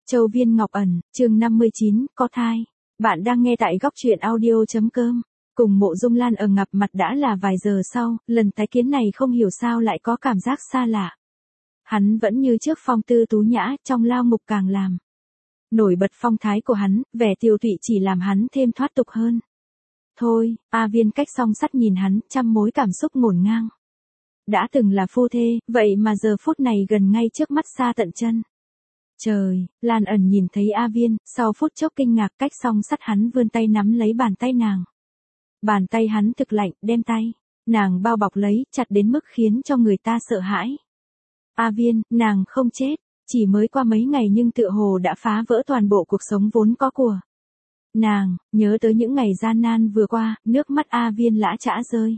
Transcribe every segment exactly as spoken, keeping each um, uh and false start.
Châu Viên Ngọc Ẩn, chương năm mươi chín, có thai. Bạn đang nghe tại góc truyện audio.com. Cùng Mộ Dung Lan ở gặp mặt đã là vài giờ sau, lần tái kiến này không hiểu sao lại có cảm giác xa lạ. Hắn vẫn như trước phong tư tú nhã, trong lao ngục càng làm nổi bật phong thái của hắn, vẻ tiều tụy chỉ làm hắn thêm thoát tục hơn. Thôi, A Viên cách song sắt nhìn hắn, trăm mối cảm xúc ngổn ngang. Đã từng là phu thê, vậy mà giờ phút này gần ngay trước mắt xa tận chân. Trời, Lan Ẩn nhìn thấy A Viên, sau phút chốc kinh ngạc cách song sắt hắn vươn tay nắm lấy bàn tay nàng. Bàn tay hắn thực lạnh, đem tay nàng bao bọc lấy, chặt đến mức khiến cho người ta sợ hãi. A Viên, nàng không chết, chỉ mới qua mấy ngày nhưng tựa hồ đã phá vỡ toàn bộ cuộc sống vốn có của nàng, nhớ tới những ngày gian nan vừa qua, nước mắt A Viên lã chã rơi.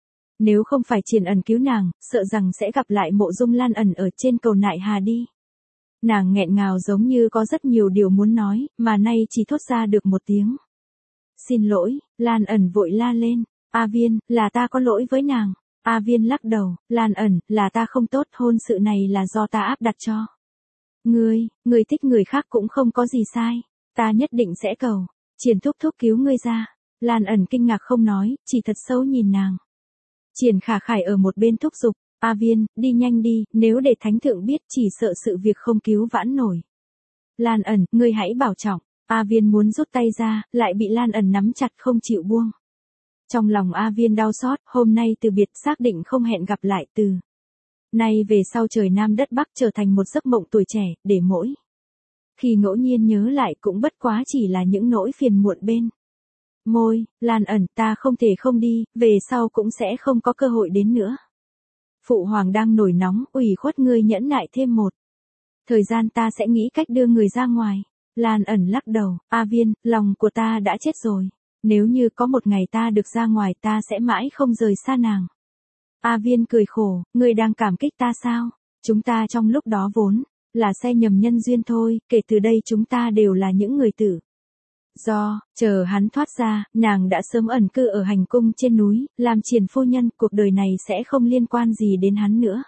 Nếu không phải Triển Ẩn cứu nàng, sợ rằng sẽ gặp lại Mộ Dung Lan Ẩn ở trên cầu Nại Hà đi. Nàng nghẹn ngào giống như có rất nhiều điều muốn nói, mà nay chỉ thốt ra được một tiếng. Xin lỗi, Lan Ẩn vội la lên. A Viên, là ta có lỗi với nàng. A Viên lắc đầu, Lan Ẩn, là ta không tốt, hôn sự này là do ta áp đặt cho ngươi, ngươi thích người khác cũng không có gì sai. Ta nhất định sẽ cầu Triển thúc thúc cứu ngươi ra. Lan Ẩn kinh ngạc không nói, chỉ thật sâu nhìn nàng. Triển Khả Khải ở một bên thúc giục, A Viên, đi nhanh đi, nếu để thánh thượng biết chỉ sợ sự việc không cứu vãn nổi. Lan Ẩn, ngươi hãy bảo trọng. A Viên muốn rút tay ra, lại bị Lan Ẩn nắm chặt không chịu buông. Trong lòng A Viên đau xót, hôm nay từ biệt xác định không hẹn gặp lại từ nay về sau trời Nam đất Bắc trở thành một giấc mộng tuổi trẻ, để mỗi khi ngẫu nhiên nhớ lại cũng bất quá chỉ là những nỗi phiền muộn bên môi. Lan Ẩn, ta không thể không đi, về sau cũng sẽ không có cơ hội đến nữa. Phụ hoàng đang nổi nóng, ủy khuất ngươi nhẫn nại thêm một thời gian, ta sẽ nghĩ cách đưa người ra ngoài. Lan Ẩn lắc đầu, A Viên, lòng của ta đã chết rồi. Nếu như có một ngày ta được ra ngoài ta sẽ mãi không rời xa nàng. A Viên cười khổ, ngươi đang cảm kích ta sao? Chúng ta trong lúc đó vốn là sai nhầm nhân duyên thôi, kể từ đây chúng ta đều là những người tử do. Chờ hắn thoát ra, nàng đã sớm ẩn cư ở hành cung trên núi, làm Triển phu nhân, cuộc đời này sẽ không liên quan gì đến hắn nữa.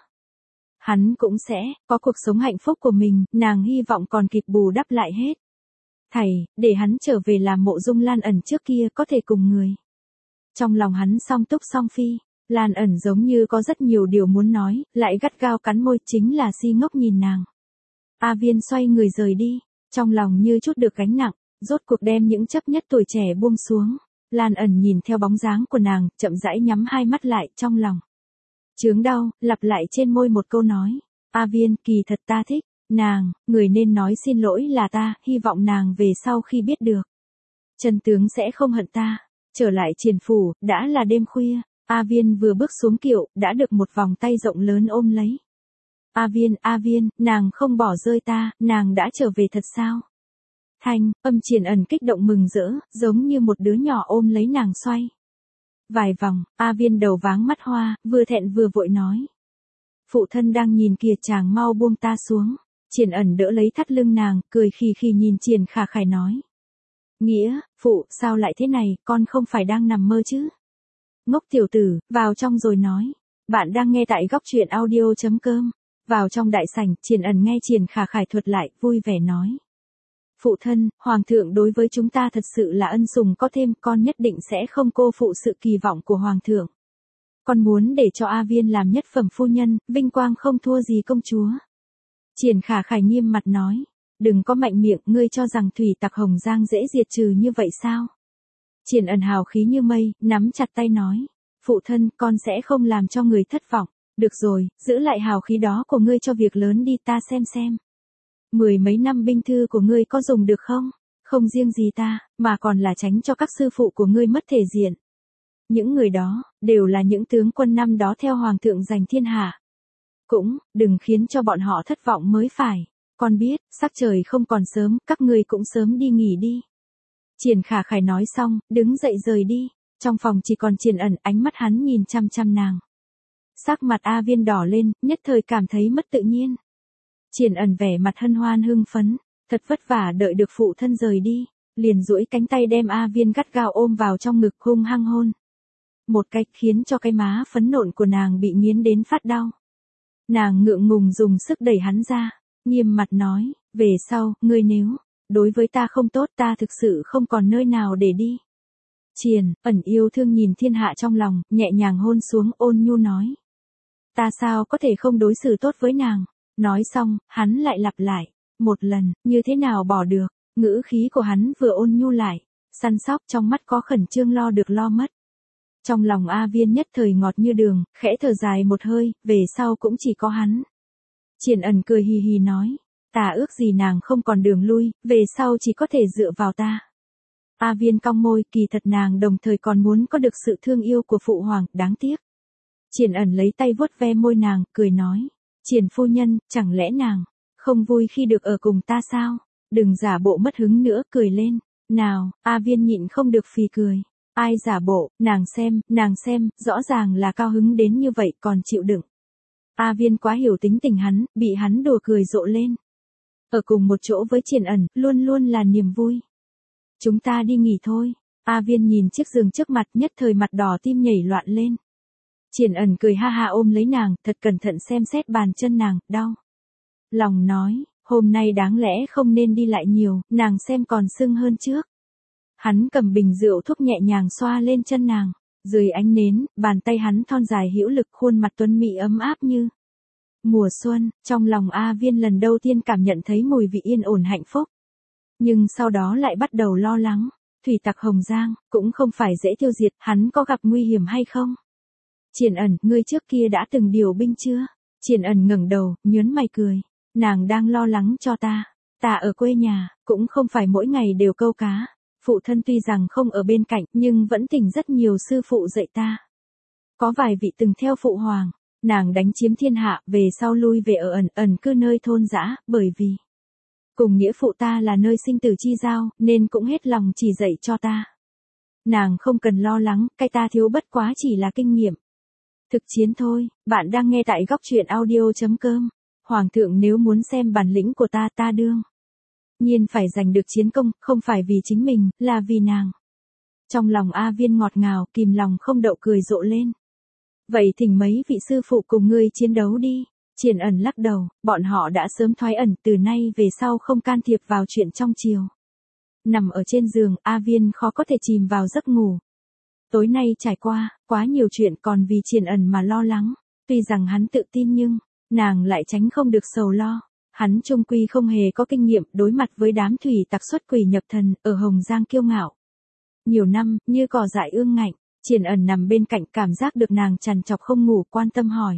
Hắn cũng sẽ có cuộc sống hạnh phúc của mình, nàng hy vọng còn kịp bù đắp lại hết thảy, để hắn trở về làm Mộ Dung Lan Ẩn trước kia có thể cùng người. Trong lòng hắn song túc song phi, Lan Ẩn giống như có rất nhiều điều muốn nói, lại gắt gao cắn môi, chính là si ngốc nhìn nàng. A Viên xoay người rời đi, trong lòng như chút được gánh nặng, rốt cuộc đem những chấp nhất tuổi trẻ buông xuống. Lan Ẩn nhìn theo bóng dáng của nàng, chậm rãi nhắm hai mắt lại, trong lòng chướng đau, lặp lại trên môi một câu nói. A Viên, kỳ thật ta thích nàng, người nên nói xin lỗi là ta, hy vọng nàng về sau khi biết được chân tướng sẽ không hận ta. Trở lại Triển phủ, đã là đêm khuya. A Viên vừa bước xuống kiệu, đã được một vòng tay rộng lớn ôm lấy. A Viên, A Viên, nàng không bỏ rơi ta, nàng đã trở về thật sao? Thanh âm Triển Ẩn kích động mừng rỡ, giống như một đứa nhỏ ôm lấy nàng xoay vài vòng. A Viên đầu váng mắt hoa, vừa thẹn vừa vội nói. Phụ thân đang nhìn kìa, chàng mau buông ta xuống. Triển Ẩn đỡ lấy thắt lưng nàng, cười khì khì nhìn Triển Khả Khải nói. Nghĩa, phụ, sao lại thế này, con không phải đang nằm mơ chứ? Ngốc tiểu tử, vào trong rồi nói. Bạn đang nghe tại góc truyện audio.com. Vào trong đại sảnh, Triển Ẩn nghe Triển Khả Khải thuật lại, vui vẻ nói. Phụ thân, hoàng thượng đối với chúng ta thật sự là ân sủng có thêm, con nhất định sẽ không cô phụ sự kỳ vọng của hoàng thượng. Con muốn để cho A Viên làm nhất phẩm phu nhân, vinh quang không thua gì công chúa. Triển Khả Khải nghiêm mặt nói. Đừng có mạnh miệng, ngươi cho rằng thủy tặc Hồng Giang dễ diệt trừ như vậy sao? Triển Ẩn hào khí như mây, nắm chặt tay nói. Phụ thân, con sẽ không làm cho người thất vọng. Được rồi, giữ lại hào khí đó của ngươi cho việc lớn đi, ta xem xem. Mười mấy năm binh thư của ngươi có dùng được không? Không riêng gì ta, mà còn là tránh cho các sư phụ của ngươi mất thể diện. Những người đó, đều là những tướng quân năm đó theo hoàng thượng giành thiên hạ. Cũng, đừng khiến cho bọn họ thất vọng mới phải. Con biết, sắc trời không còn sớm, các ngươi cũng sớm đi nghỉ đi. Triển Khả Khải nói xong, đứng dậy rời đi. Trong phòng chỉ còn Triển Ẩn, ánh mắt hắn nhìn chăm chăm nàng. Sắc mặt A Viên đỏ lên, nhất thời cảm thấy mất tự nhiên. Triển Ẩn vẻ mặt hân hoan hưng phấn, thật vất vả đợi được phụ thân rời đi, liền duỗi cánh tay đem A Viên gắt gao ôm vào trong ngực hung hăng hôn. Một cách khiến cho cái má phấn nộn của nàng bị nghiến đến phát đau. Nàng ngượng ngùng dùng sức đẩy hắn ra, nghiêm mặt nói, Về sau, ngươi nếu đối với ta không tốt, ta thực sự không còn nơi nào để đi. Triền Ẩn yêu thương nhìn thiên hạ trong lòng, nhẹ nhàng hôn xuống, ôn nhu nói. Ta sao có thể không đối xử tốt với nàng. Nói xong, hắn lại lặp lại. Một lần, như thế nào bỏ được. Ngữ khí của hắn vừa ôn nhu lại, săn sóc, trong mắt có khẩn trương lo được lo mất. Trong lòng A Viên nhất thời ngọt như đường, khẽ thở dài một hơi, về sau cũng chỉ có hắn. Triền Ẩn cười hì hì nói. Ta ước gì nàng không còn đường lui, về sau chỉ có thể dựa vào ta. A Viên cong môi, kỳ thật nàng đồng thời còn muốn có được sự thương yêu của phụ hoàng, đáng tiếc. Triền Ẩn lấy tay vuốt ve môi nàng, cười nói. Triền phu nhân, chẳng lẽ nàng không vui khi được ở cùng ta sao? Đừng giả bộ mất hứng nữa, cười lên. Nào, A Viên nhịn không được phì cười. Ai giả bộ, nàng xem, nàng xem, rõ ràng là cao hứng đến như vậy còn chịu đựng. A Viên quá hiểu tính tình hắn, bị hắn đùa cười rộ lên. Ở cùng một chỗ với Triền Ẩn, luôn luôn là niềm vui. Chúng ta đi nghỉ thôi. A Viên nhìn chiếc giường trước mặt, nhất thời mặt đỏ tim nhảy loạn lên. Triền Ẩn cười ha ha ôm lấy nàng, thật cẩn thận xem xét bàn chân nàng, đau. Lòng nói, hôm nay đáng lẽ không nên đi lại nhiều, nàng xem còn sưng hơn trước. Hắn cầm bình rượu thuốc nhẹ nhàng xoa lên chân nàng. Dưới ánh nến, bàn tay hắn thon dài hữu lực, khuôn mặt tuấn mỹ ấm áp như mùa xuân. Trong lòng A Viên lần đầu tiên cảm nhận thấy mùi vị yên ổn hạnh phúc. Nhưng sau đó lại bắt đầu lo lắng. Thủy tặc Hồng Giang, cũng không phải dễ tiêu diệt, hắn có gặp nguy hiểm hay không? Triền Ẩn, ngươi trước kia đã từng điều binh chưa? Triền Ẩn ngẩng đầu, nhớn mày cười. Nàng đang lo lắng cho ta. Ta ở quê nhà, cũng không phải mỗi ngày đều câu cá. Phụ thân tuy rằng không ở bên cạnh, nhưng vẫn thỉnh rất nhiều sư phụ dạy ta. Có vài vị từng theo phụ hoàng, nàng đánh chiếm thiên hạ, về sau lui về ở ẩn ẩn cư nơi thôn dã, bởi vì cùng nghĩa phụ ta là nơi sinh tử chi giao, nên cũng hết lòng chỉ dạy cho ta. Nàng không cần lo lắng, cái ta thiếu bất quá chỉ là kinh nghiệm. Thực chiến thôi. Bạn đang nghe tại góc truyện audio chấm com. Hoàng thượng nếu muốn xem bản lĩnh của ta, ta đương nhiên phải giành được chiến công, không phải vì chính mình, là vì nàng. Trong lòng A Viên ngọt ngào, kìm lòng không đậu cười rộ lên. Vậy thỉnh mấy vị sư phụ cùng ngươi chiến đấu đi. Triền Ẩn lắc đầu, bọn họ đã sớm thoái ẩn, từ nay về sau không can thiệp vào chuyện trong triều. Nằm ở trên giường, A Viên khó có thể chìm vào giấc ngủ. Tối nay trải qua, quá nhiều chuyện còn vì Triền Ẩn mà lo lắng. Tuy rằng hắn tự tin nhưng, nàng lại tránh không được sầu lo. Hắn chung quy không hề có kinh nghiệm đối mặt với đám thủy tặc xuất quỷ nhập thần, ở Hồng Giang kiêu ngạo. Nhiều năm, như cỏ dại ương ngạnh, Triền Ẩn nằm bên cạnh cảm giác được nàng trằn trọc không ngủ, quan tâm hỏi.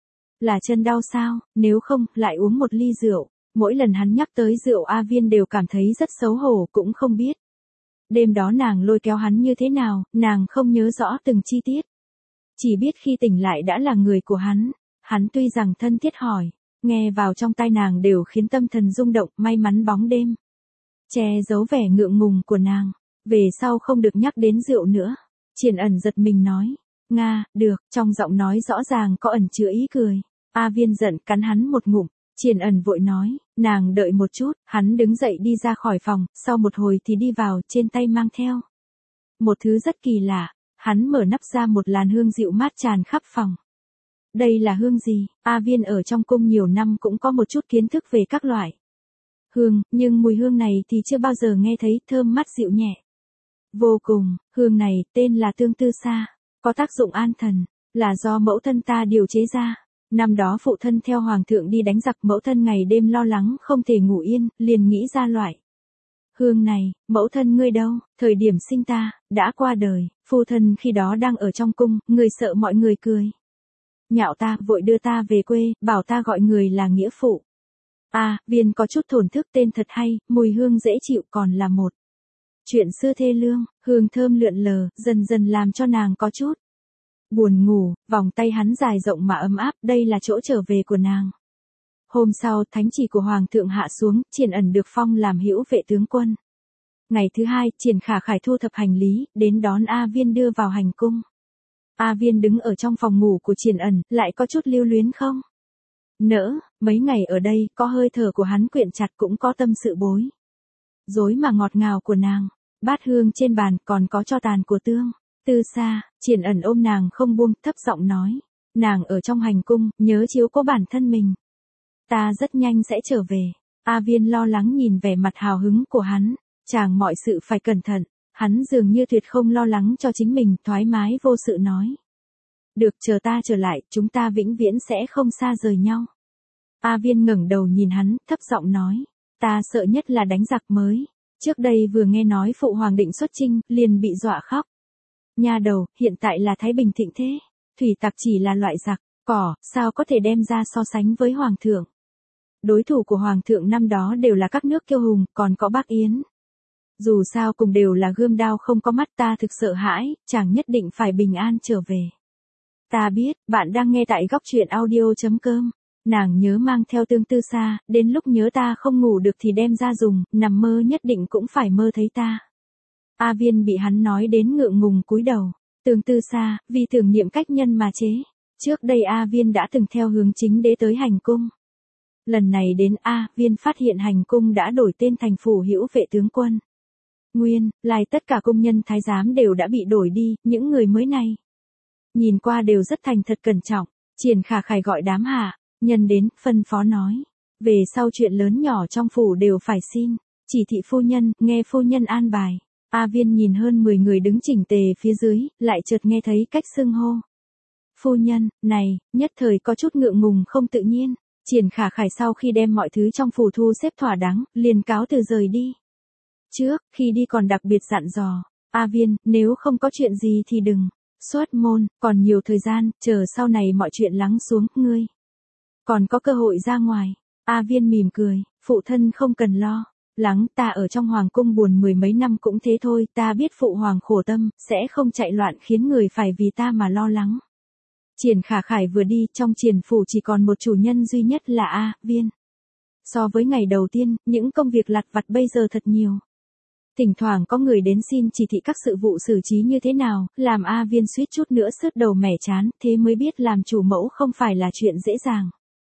Là chân đau sao, nếu không, lại uống một ly rượu. Mỗi lần hắn nhắc tới rượu A Viên đều cảm thấy rất xấu hổ, cũng không biết. Đêm đó nàng lôi kéo hắn như thế nào, nàng không nhớ rõ từng chi tiết. Chỉ biết khi tỉnh lại đã là người của hắn. Hắn tuy rằng thân thiết hỏi, nghe vào trong tai nàng đều khiến tâm thần rung động, may mắn bóng đêm che giấu vẻ ngượng ngùng của nàng. Về sau không được nhắc đến rượu nữa. Triền Ẩn giật mình nói. Nga, được, trong giọng nói rõ ràng có ẩn chứa ý cười. A Viên giận cắn hắn một ngụm. Triền Ẩn vội nói, nàng đợi một chút. Hắn đứng dậy đi ra khỏi phòng, sau một hồi thì đi vào, trên tay mang theo một thứ rất kỳ lạ. Hắn mở nắp ra, một làn hương dịu mát tràn khắp phòng. Đây là hương gì? A Viên ở trong cung nhiều năm cũng có một chút kiến thức về các loại hương, nhưng mùi hương này thì chưa bao giờ nghe thấy, thơm mát dịu nhẹ vô cùng. Hương này tên là tương tư sa, có tác dụng an thần, là do mẫu thân ta điều chế ra. Năm đó phụ thân theo hoàng thượng đi đánh giặc, mẫu thân ngày đêm lo lắng không thể ngủ yên, liền nghĩ ra loại hương này. Mẫu thân ngươi đâu? Thời điểm sinh ta đã qua đời, phu thân khi đó đang ở trong cung, người sợ mọi người cười nhạo ta, vội đưa ta về quê, bảo ta gọi người là nghĩa phụ. A Viên có chút thổn thức, tên thật hay, mùi hương dễ chịu, còn là một chuyện xưa thê lương. Hương thơm lượn lờ, dần dần làm cho nàng có chút buồn ngủ. Vòng tay hắn dài rộng mà ấm áp, đây là chỗ trở về của nàng. Hôm sau, thánh chỉ của hoàng thượng hạ xuống, Triền Ẩn được phong làm hữu vệ tướng quân. Ngày thứ hai, Triền Khả Khải thu thập hành lý, đến đón A Viên đưa vào hành cung. A Viên đứng ở trong phòng ngủ của Triền Ẩn, lại có chút lưu luyến không nỡ. Mấy ngày ở đây, có hơi thở của hắn quyện chặt, cũng có tâm sự bối rối mà ngọt ngào của nàng. Bát hương trên bàn, còn có tro tàn của tương tư sa. Triền Ẩn ôm nàng không buông, thấp giọng nói. Nàng ở trong hành cung, nhớ chiếu cố bản thân mình. Ta rất nhanh sẽ trở về. A Viên lo lắng nhìn vẻ mặt hào hứng của hắn, chàng mọi sự phải cẩn thận, hắn dường như tuyệt không lo lắng cho chính mình, thoải mái vô sự nói. Được, chờ ta trở lại, chúng ta vĩnh viễn sẽ không xa rời nhau. A Viên ngẩng đầu nhìn hắn, thấp giọng nói, ta sợ nhất là đánh giặc mới. Trước đây vừa nghe nói phụ hoàng định xuất chinh, liền bị dọa khóc. Nha đầu, hiện tại là thái bình thịnh thế, thủy tặc chỉ là loại giặc, cỏ, sao có thể đem ra so sánh với hoàng thượng. Đối thủ của hoàng thượng năm đó đều là các nước kiêu hùng, còn có Bắc Yến. Dù sao cùng đều là gươm đao không có mắt, ta thực sợ hãi, chàng nhất định phải bình an trở về. Ta biết, bạn đang nghe tại góc truyện audio chấm com. Nàng nhớ mang theo Tương Tư Sa, đến lúc nhớ ta không ngủ được thì đem ra dùng, nằm mơ nhất định cũng phải mơ thấy ta. A Viên bị hắn nói đến ngượng ngùng cúi đầu. Tương Tư Sa, vì tưởng niệm cách nhân mà chế. Trước đây A Viên đã từng theo hướng chính đế tới hành cung. Lần này đến A Viên phát hiện hành cung đã đổi tên thành Phủ Hữu Vệ Tướng Quân. Nguyên lai tất cả công nhân thái giám đều đã bị đổi đi, những người mới này nhìn qua đều rất thành thật cẩn trọng. Triển Khả Khải gọi đám hạ nhân đến, phân phó nói, về sau chuyện lớn nhỏ trong phủ đều phải xin chỉ thị phu nhân, nghe phu nhân an bài. A Viên nhìn hơn mười người đứng chỉnh tề phía dưới, lại chợt nghe thấy cách xưng hô. Phu nhân, này, nhất thời có chút ngượng ngùng không tự nhiên. Triển Khả Khải sau khi đem mọi thứ trong phủ thu xếp thỏa đáng, liền cáo từ rời đi. Trước, khi đi còn đặc biệt dặn dò, A Viên, nếu không có chuyện gì thì đừng xuất môn, còn nhiều thời gian, chờ sau này mọi chuyện lắng xuống, ngươi còn có cơ hội ra ngoài. A Viên mỉm cười, phụ thân không cần lo lắng, ta ở trong hoàng cung buồn mười mấy năm cũng thế thôi, ta biết phụ hoàng khổ tâm, sẽ không chạy loạn khiến người phải vì ta mà lo lắng. Triển Khả Khải vừa đi, trong Triển phủ chỉ còn một chủ nhân duy nhất là A Viên. So với ngày đầu tiên, những công việc lặt vặt bây giờ thật nhiều. Thỉnh thoảng có người đến xin chỉ thị các sự vụ xử trí như thế nào, làm A Viên suýt chút nữa sứt đầu mẻ chán, thế mới biết làm chủ mẫu không phải là chuyện dễ dàng.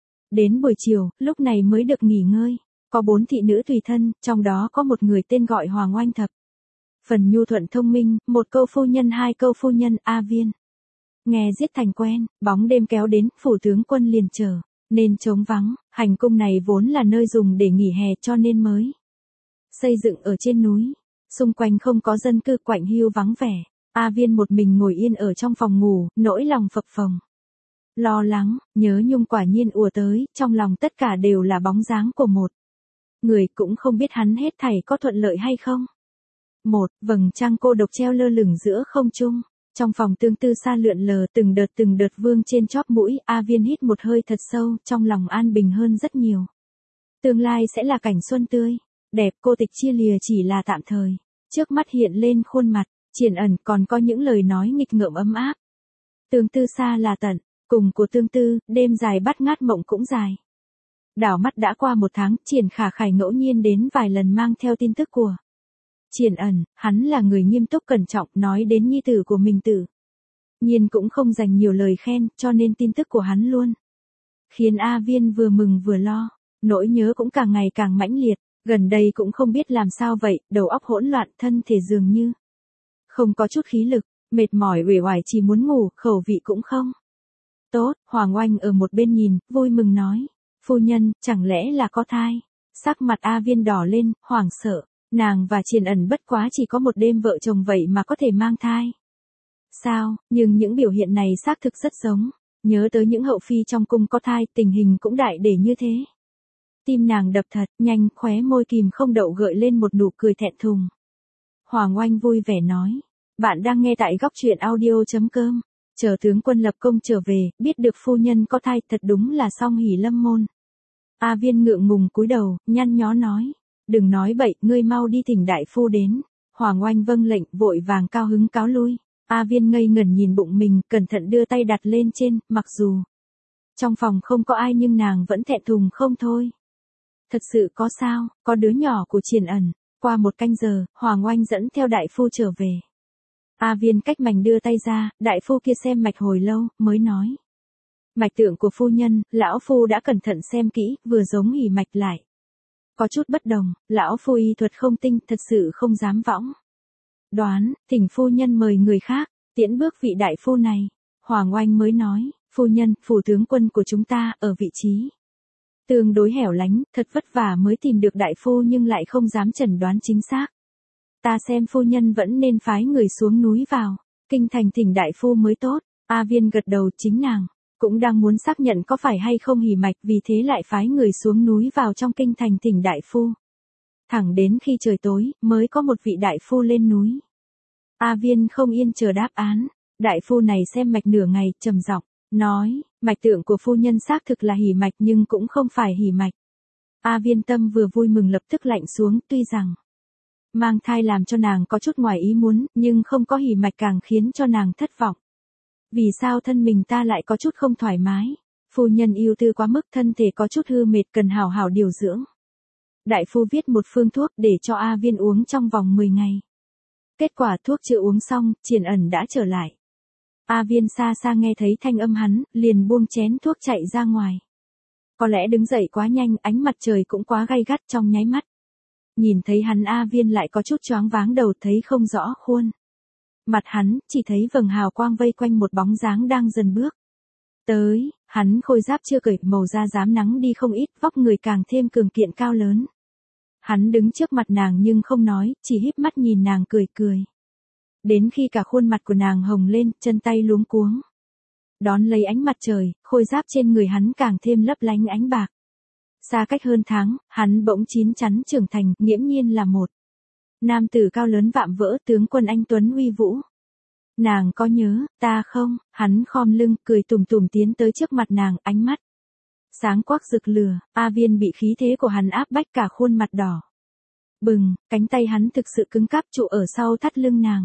Đến buổi chiều, lúc này mới được nghỉ ngơi. Có bốn thị nữ tùy thân, trong đó có một người tên gọi Hoàng Oanh Thập. Phần nhu thuận thông minh, một câu phu nhân hai câu phu nhân. A Viên nghe giết thành quen, bóng đêm kéo đến, phủ tướng quân liền chờ nên trống vắng. Hành cung này vốn là nơi dùng để nghỉ hè cho nên mới xây dựng ở trên núi, xung quanh không có dân cư, quạnh hiu vắng vẻ. A Viên một mình ngồi yên ở trong phòng ngủ, nỗi lòng phập phồng, lo lắng, nhớ nhung quả nhiên ùa tới, trong lòng tất cả đều là bóng dáng của một người, cũng không biết hắn hết thảy có thuận lợi hay không. Một vầng trăng cô độc treo lơ lửng giữa không trung. Trong phòng Tương Tư Sa lượn lờ, từng đợt từng đợt vương trên chóp mũi. A Viên hít một hơi thật sâu, trong lòng an bình hơn rất nhiều. Tương lai sẽ là cảnh xuân tươi đẹp, cô tịch chia lìa chỉ là tạm thời. Trước mắt hiện lên khuôn mặt Triển Ẩn, còn có những lời nói nghịch ngợm ấm áp. Tương Tư Sa là tận cùng của Tương Tư, đêm dài bắt ngát mộng cũng dài. Đảo mắt đã qua một tháng, Triển Khả Khải ngẫu nhiên đến vài lần mang theo tin tức của Triển Ẩn. Hắn là người nghiêm túc cẩn trọng, nói đến nhi tử của mình tự nhiên cũng không dành nhiều lời khen, cho nên tin tức của hắn luôn khiến A Viên vừa mừng vừa lo, nỗi nhớ cũng càng ngày càng mãnh liệt. Gần đây cũng không biết làm sao vậy, đầu óc hỗn loạn, thân thể dường như không có chút khí lực, mệt mỏi uể oải, chỉ muốn ngủ, khẩu vị cũng không tốt. Hoàng Oanh ở một bên nhìn, vui mừng nói, phu nhân, chẳng lẽ là có thai? Sắc mặt A Viên đỏ lên, hoảng sợ, nàng và Triển Ẩn bất quá chỉ có một đêm vợ chồng vậy mà có thể mang thai. Sao, nhưng những biểu hiện này xác thực rất giống, nhớ tới những hậu phi trong cung có thai, tình hình cũng đại để như thế. Tim nàng đập thật nhanh, khóe môi kìm không đậu gợi lên một nụ cười thẹn thùng. Hoàng Oanh vui vẻ nói, bạn đang nghe tại góc truyện audio chấm com. Chờ tướng quân lập công trở về, biết được phu nhân có thai, thật đúng là song hỷ lâm môn. A Viên ngượng ngùng cúi đầu, nhăn nhó nói, đừng nói bậy, ngươi mau đi thỉnh đại phu đến. Hoàng Oanh vâng lệnh, vội vàng cao hứng cáo lui. A Viên ngây ngẩn nhìn bụng mình, cẩn thận đưa tay đặt lên trên, mặc dù trong phòng không có ai nhưng nàng vẫn thẹn thùng không thôi. Thật sự có sao, có đứa nhỏ của Triển Ẩn. Qua một canh giờ, Hoàng Oanh dẫn theo đại phu trở về. A Viên cách mảnh đưa tay ra, đại phu kia xem mạch hồi lâu, mới nói. Mạch tượng của phu nhân, lão phu đã cẩn thận xem kỹ, vừa giống hỉ mạch lại có chút bất đồng, lão phu y thuật không tinh, thật sự không dám võng đoán, thỉnh phu nhân mời người khác tiễn bước vị đại phu này. Hoàng Oanh mới nói, phu nhân, phủ tướng quân của chúng ta ở vị trí Tương đối hẻo lánh, thật vất vả mới tìm được đại phu nhưng lại không dám chẩn đoán chính xác. Ta xem phu nhân vẫn nên phái người xuống núi vào, kinh thành thỉnh đại phu mới tốt. A Viên gật đầu, chính nàng cũng đang muốn xác nhận có phải hay không hỉ mạch, vì thế lại phái người xuống núi vào trong kinh thành thỉnh đại phu. Thẳng đến khi trời tối, mới có một vị đại phu lên núi. A Viên không yên chờ đáp án. Đại phu này xem mạch nửa ngày, trầm giọng nói, mạch tượng của phu nhân xác thực là hỉ mạch nhưng cũng không phải hỉ mạch. A Viên tâm vừa vui mừng lập tức lạnh xuống, tuy rằng mang thai làm cho nàng có chút ngoài ý muốn, nhưng không có hỉ mạch càng khiến cho nàng thất vọng. Vì sao thân mình ta lại có chút không thoải mái? Phu nhân ưu tư quá mức, thân thể có chút hư mệt, cần hào hào điều dưỡng. Đại phu viết một phương thuốc để cho A Viên uống trong vòng mười ngày. Kết quả thuốc chưa uống xong, Triển Ẩn đã trở lại. A Viên xa xa nghe thấy thanh âm hắn, liền buông chén thuốc chạy ra ngoài. Có lẽ đứng dậy quá nhanh, ánh mặt trời cũng quá gay gắt, trong nháy mắt. Nhìn thấy hắn, A Viên lại có chút choáng váng đầu, thấy không rõ khuôn mặt hắn, chỉ thấy vầng hào quang vây quanh một bóng dáng đang dần bước tới. Hắn khôi giáp chưa cởi, màu da rám nắng đi không ít, vóc người càng thêm cường kiện cao lớn. Hắn đứng trước mặt nàng nhưng không nói, chỉ híp mắt nhìn nàng cười cười. Đến khi cả khuôn mặt của nàng hồng lên, chân tay luống cuống đón lấy ánh mặt trời, khôi giáp trên người hắn càng thêm lấp lánh ánh bạc. Xa cách hơn tháng, hắn bỗng chín chắn trưởng thành, nghiễm nhiên là một nam tử cao lớn vạm vỡ, tướng quân anh tuấn uy vũ. Nàng có nhớ ta không? Hắn khom lưng, cười tủm tủm tiến tới trước mặt nàng, ánh mắt sáng quắc rực lửa. A Viên bị khí thế của hắn áp bách, cả khuôn mặt đỏ bừng, cánh tay hắn thực sự cứng cáp trụ ở sau thắt lưng nàng,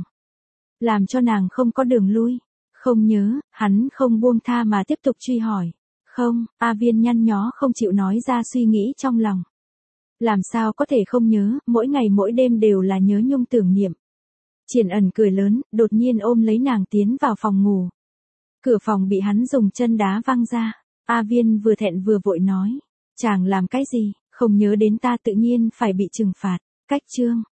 làm cho nàng không có đường lui. Không nhớ, hắn không buông tha mà tiếp tục truy hỏi. Không, A Viên nhăn nhó không chịu nói ra suy nghĩ trong lòng. Làm sao có thể không nhớ, mỗi ngày mỗi đêm đều là nhớ nhung tưởng niệm. Triển Ẩn cười lớn, đột nhiên ôm lấy nàng tiến vào phòng ngủ. Cửa phòng bị hắn dùng chân đá văng ra. A Viên vừa thẹn vừa vội nói, chàng làm cái gì? Không nhớ đến ta tự nhiên phải bị trừng phạt. Cách chương